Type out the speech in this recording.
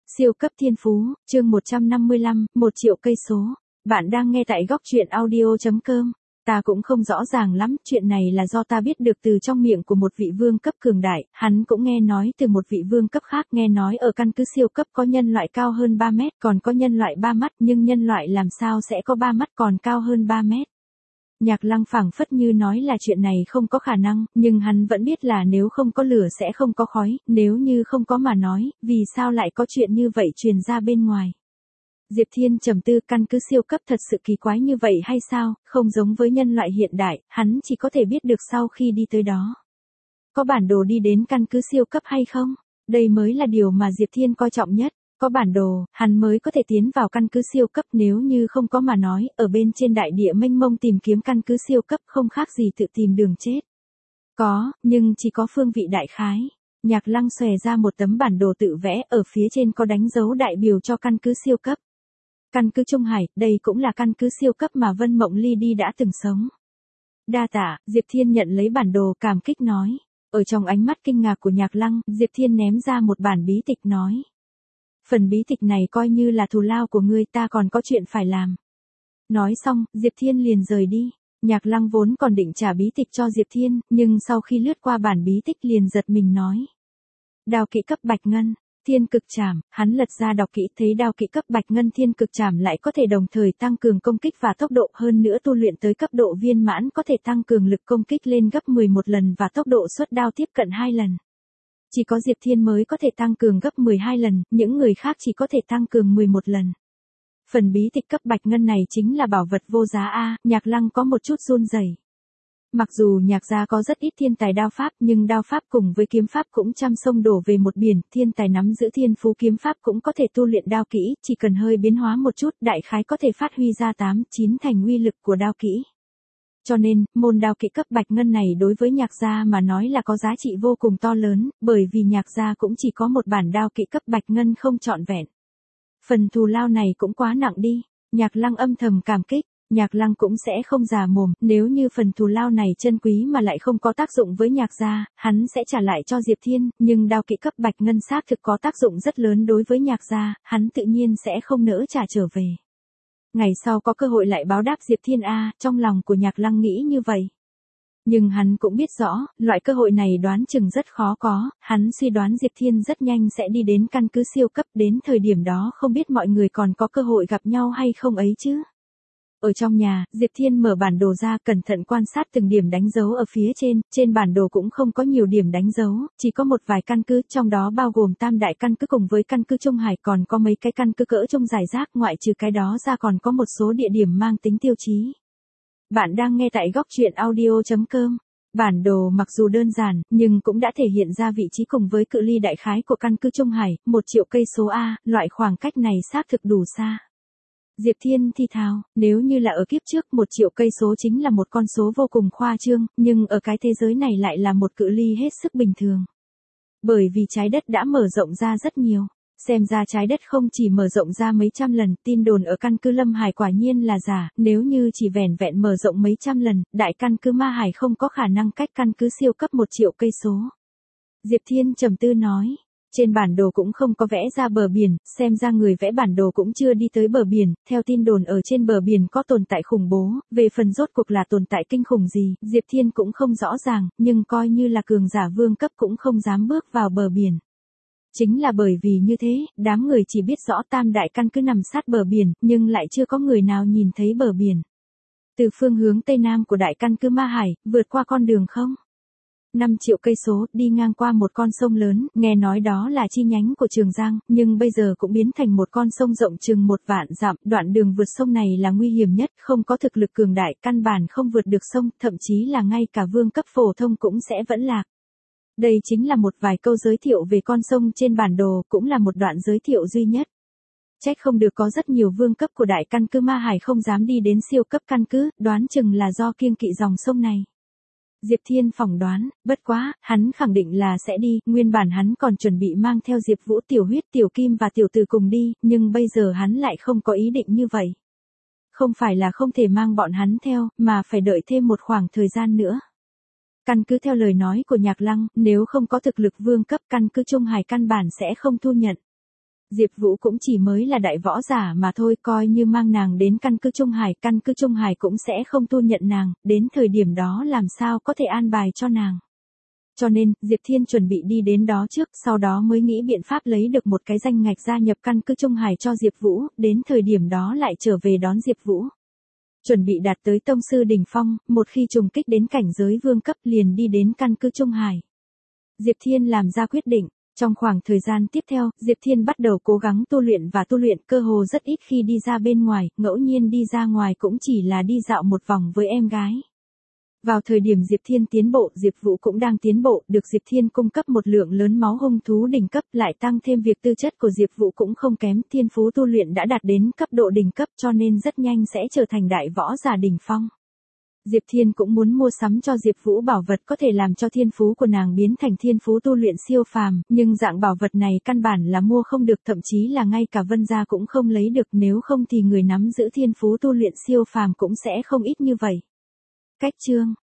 Siêu cấp thiên phú, chương 155, 1 triệu cây số. Bạn đang nghe tại góc truyện audio.com. Ta cũng không rõ ràng lắm, chuyện này là do ta biết được từ trong miệng của một vị vương cấp cường đại, hắn cũng nghe nói từ một vị vương cấp khác, nghe nói ở căn cứ siêu cấp có nhân loại cao hơn 3 mét, còn có nhân loại 3 mắt, nhưng nhân loại làm sao sẽ có 3 mắt còn cao hơn 3 mét. Nhạc Lăng phảng phất như nói là chuyện này không có khả năng, nhưng hắn vẫn biết là nếu không có lửa sẽ không có khói, nếu như không có mà nói, vì sao lại có chuyện như vậy truyền ra bên ngoài. Diệp Thiên trầm tư, căn cứ siêu cấp thật sự kỳ quái như vậy hay sao, không giống với nhân loại hiện đại, hắn chỉ có thể biết được sau khi đi tới đó. Có bản đồ đi đến căn cứ siêu cấp hay không? Đây mới là điều mà Diệp Thiên coi trọng nhất. Có bản đồ, hắn mới có thể tiến vào căn cứ siêu cấp, nếu như không có mà nói, ở bên trên đại địa mênh mông tìm kiếm căn cứ siêu cấp không khác gì tự tìm đường chết. Có, nhưng chỉ có phương vị đại khái. Nhạc Lăng xòe ra một tấm bản đồ tự vẽ, ở phía trên có đánh dấu đại biểu cho căn cứ siêu cấp. Căn cứ Trung Hải, đây cũng là căn cứ siêu cấp mà Vân Mộng Ly đi đã từng sống. Đa tạ, Diệp Thiên nhận lấy bản đồ cảm kích nói. Ở trong ánh mắt kinh ngạc của Nhạc Lăng, Diệp Thiên ném ra một bản bí tịch nói. Phần bí tịch này coi như là thù lao của ngươi, ta còn có chuyện phải làm. Nói xong, Diệp Thiên liền rời đi. Nhạc Lăng vốn còn định trả bí tịch cho Diệp Thiên, nhưng sau khi lướt qua bản bí tịch liền giật mình nói. Đao kỹ cấp bạch ngân, thiên cực trảm, hắn lật ra đọc kỹ thấy đao kỹ cấp bạch ngân thiên cực trảm lại có thể đồng thời tăng cường công kích và tốc độ, hơn nữa tu luyện tới cấp độ viên mãn có thể tăng cường lực công kích lên gấp 11 lần và tốc độ xuất đao tiếp cận 2 lần. Chỉ có Diệp Thiên mới có thể tăng cường gấp 12 lần, những người khác chỉ có thể tăng cường 11 lần. Phần bí tịch cấp bạch ngân này chính là bảo vật vô giá a, Nhạc Lăng có một chút run rẩy. Mặc dù Nhạc gia có rất ít thiên tài đao pháp, nhưng đao pháp cùng với kiếm pháp cũng trăm sông đổ về một biển, thiên tài nắm giữ thiên phú kiếm pháp cũng có thể tu luyện đao kỹ, chỉ cần hơi biến hóa một chút, đại khái có thể phát huy ra 8, 9 thành uy lực của đao kỹ. Cho nên, môn đao kỹ cấp bạch ngân này đối với Nhạc gia mà nói là có giá trị vô cùng to lớn, bởi vì Nhạc gia cũng chỉ có một bản đao kỹ cấp bạch ngân không trọn vẹn. Phần thù lao này cũng quá nặng đi, Nhạc Lăng âm thầm cảm kích, Nhạc Lăng cũng sẽ không già mồm, nếu như phần thù lao này chân quý mà lại không có tác dụng với Nhạc gia, hắn sẽ trả lại cho Diệp Thiên, nhưng đao kỹ cấp bạch ngân xác thực có tác dụng rất lớn đối với Nhạc gia, hắn tự nhiên sẽ không nỡ trả trở về. Ngày sau có cơ hội lại báo đáp Diệp Thiên a, trong lòng của Nhạc Lăng nghĩ như vậy. Nhưng hắn cũng biết rõ, loại cơ hội này đoán chừng rất khó có, hắn suy đoán Diệp Thiên rất nhanh sẽ đi đến căn cứ siêu cấp, đến thời điểm đó không biết mọi người còn có cơ hội gặp nhau hay không ấy chứ. Ở trong nhà, Diệp Thiên mở bản đồ ra, cẩn thận quan sát từng điểm đánh dấu ở phía trên bản đồ cũng không có nhiều điểm đánh dấu, chỉ có một vài căn cứ, trong đó bao gồm Tam đại căn cứ cùng với căn cứ Trung Hải, còn có mấy cái căn cứ cỡ trung rải rác, ngoại trừ cái đó ra còn có một số địa điểm mang tính tiêu chí. Bạn đang nghe tại góc truyện audio.com. Bản đồ mặc dù đơn giản, nhưng cũng đã thể hiện ra vị trí cùng với cự ly đại khái của căn cứ Trung Hải, 1 triệu cây số A, loại khoảng cách này xác thực đủ xa. Diệp Thiên thi thào, nếu như là ở kiếp trước 1 triệu cây số chính là một con số vô cùng khoa trương, nhưng ở cái thế giới này lại là một cự ly hết sức bình thường. Bởi vì trái đất đã mở rộng ra rất nhiều. Xem ra trái đất không chỉ mở rộng ra mấy trăm lần, tin đồn ở căn cứ Lâm Hải quả nhiên là giả, nếu như chỉ vẻn vẹn mở rộng mấy trăm lần, đại căn cứ Ma Hải không có khả năng cách căn cứ siêu cấp 1 triệu cây số. Diệp Thiên trầm tư nói, trên bản đồ cũng không có vẽ ra bờ biển, xem ra người vẽ bản đồ cũng chưa đi tới bờ biển, theo tin đồn ở trên bờ biển có tồn tại khủng bố, về phần rốt cuộc là tồn tại kinh khủng gì, Diệp Thiên cũng không rõ ràng, nhưng coi như là cường giả vương cấp cũng không dám bước vào bờ biển. Chính là bởi vì như thế, đám người chỉ biết rõ Tam đại căn cứ nằm sát bờ biển, nhưng lại chưa có người nào nhìn thấy bờ biển. Từ phương hướng tây nam của đại căn cứ Ma Hải, vượt qua con đường không? 5 triệu cây số, đi ngang qua một con sông lớn, nghe nói đó là chi nhánh của Trường Giang, nhưng bây giờ cũng biến thành một con sông rộng chừng 1 vạn dặm, đoạn đường vượt sông này là nguy hiểm nhất, không có thực lực cường đại, căn bản không vượt được sông, thậm chí là ngay cả vương cấp phổ thông cũng sẽ vẫn lạc. Đây chính là một vài câu giới thiệu về con sông trên bản đồ, cũng là một đoạn giới thiệu duy nhất. Trách không được có rất nhiều vương cấp của đại căn cứ Ma Hải không dám đi đến siêu cấp căn cứ, đoán chừng là do kiêng kỵ dòng sông này. Diệp Thiên phỏng đoán, bất quá, hắn khẳng định là sẽ đi, nguyên bản hắn còn chuẩn bị mang theo Diệp Vũ, Tiểu Huyết, Tiểu Kim và Tiểu Từ cùng đi, nhưng bây giờ hắn lại không có ý định như vậy. Không phải là không thể mang bọn hắn theo, mà phải đợi thêm một khoảng thời gian nữa. Căn cứ theo lời nói của Nhạc Lăng, nếu không có thực lực vương cấp, căn cứ Trung Hải căn bản sẽ không thu nhận. Diệp Vũ cũng chỉ mới là đại võ giả mà thôi, coi như mang nàng đến căn cứ Trung Hải cũng sẽ không thu nhận nàng, đến thời điểm đó làm sao có thể an bài cho nàng. Cho nên, Diệp Thiên chuẩn bị đi đến đó trước, sau đó mới nghĩ biện pháp lấy được một cái danh ngạch gia nhập căn cứ Trung Hải cho Diệp Vũ, đến thời điểm đó lại trở về đón Diệp Vũ. Chuẩn bị đạt tới tông sư đỉnh phong, một khi trùng kích đến cảnh giới vương cấp liền đi đến căn cứ Trung Hải. Diệp Thiên làm ra quyết định. Trong khoảng thời gian tiếp theo, Diệp Thiên bắt đầu cố gắng tu luyện, cơ hồ rất ít khi đi ra bên ngoài, ngẫu nhiên đi ra ngoài cũng chỉ là đi dạo một vòng với em gái. Vào thời điểm Diệp Thiên tiến bộ, Diệp Vũ cũng đang tiến bộ, được Diệp Thiên cung cấp một lượng lớn máu hung thú đỉnh cấp, lại tăng thêm việc tư chất của Diệp Vũ cũng không kém, thiên phú tu luyện đã đạt đến cấp độ đỉnh cấp cho nên rất nhanh sẽ trở thành đại võ giả đỉnh phong. Diệp Thiên cũng muốn mua sắm cho Diệp Vũ bảo vật có thể làm cho thiên phú của nàng biến thành thiên phú tu luyện siêu phàm, nhưng dạng bảo vật này căn bản là mua không được, thậm chí là ngay cả Vân gia cũng không lấy được, nếu không thì người nắm giữ thiên phú tu luyện siêu phàm cũng sẽ không ít như vậy. Cách chương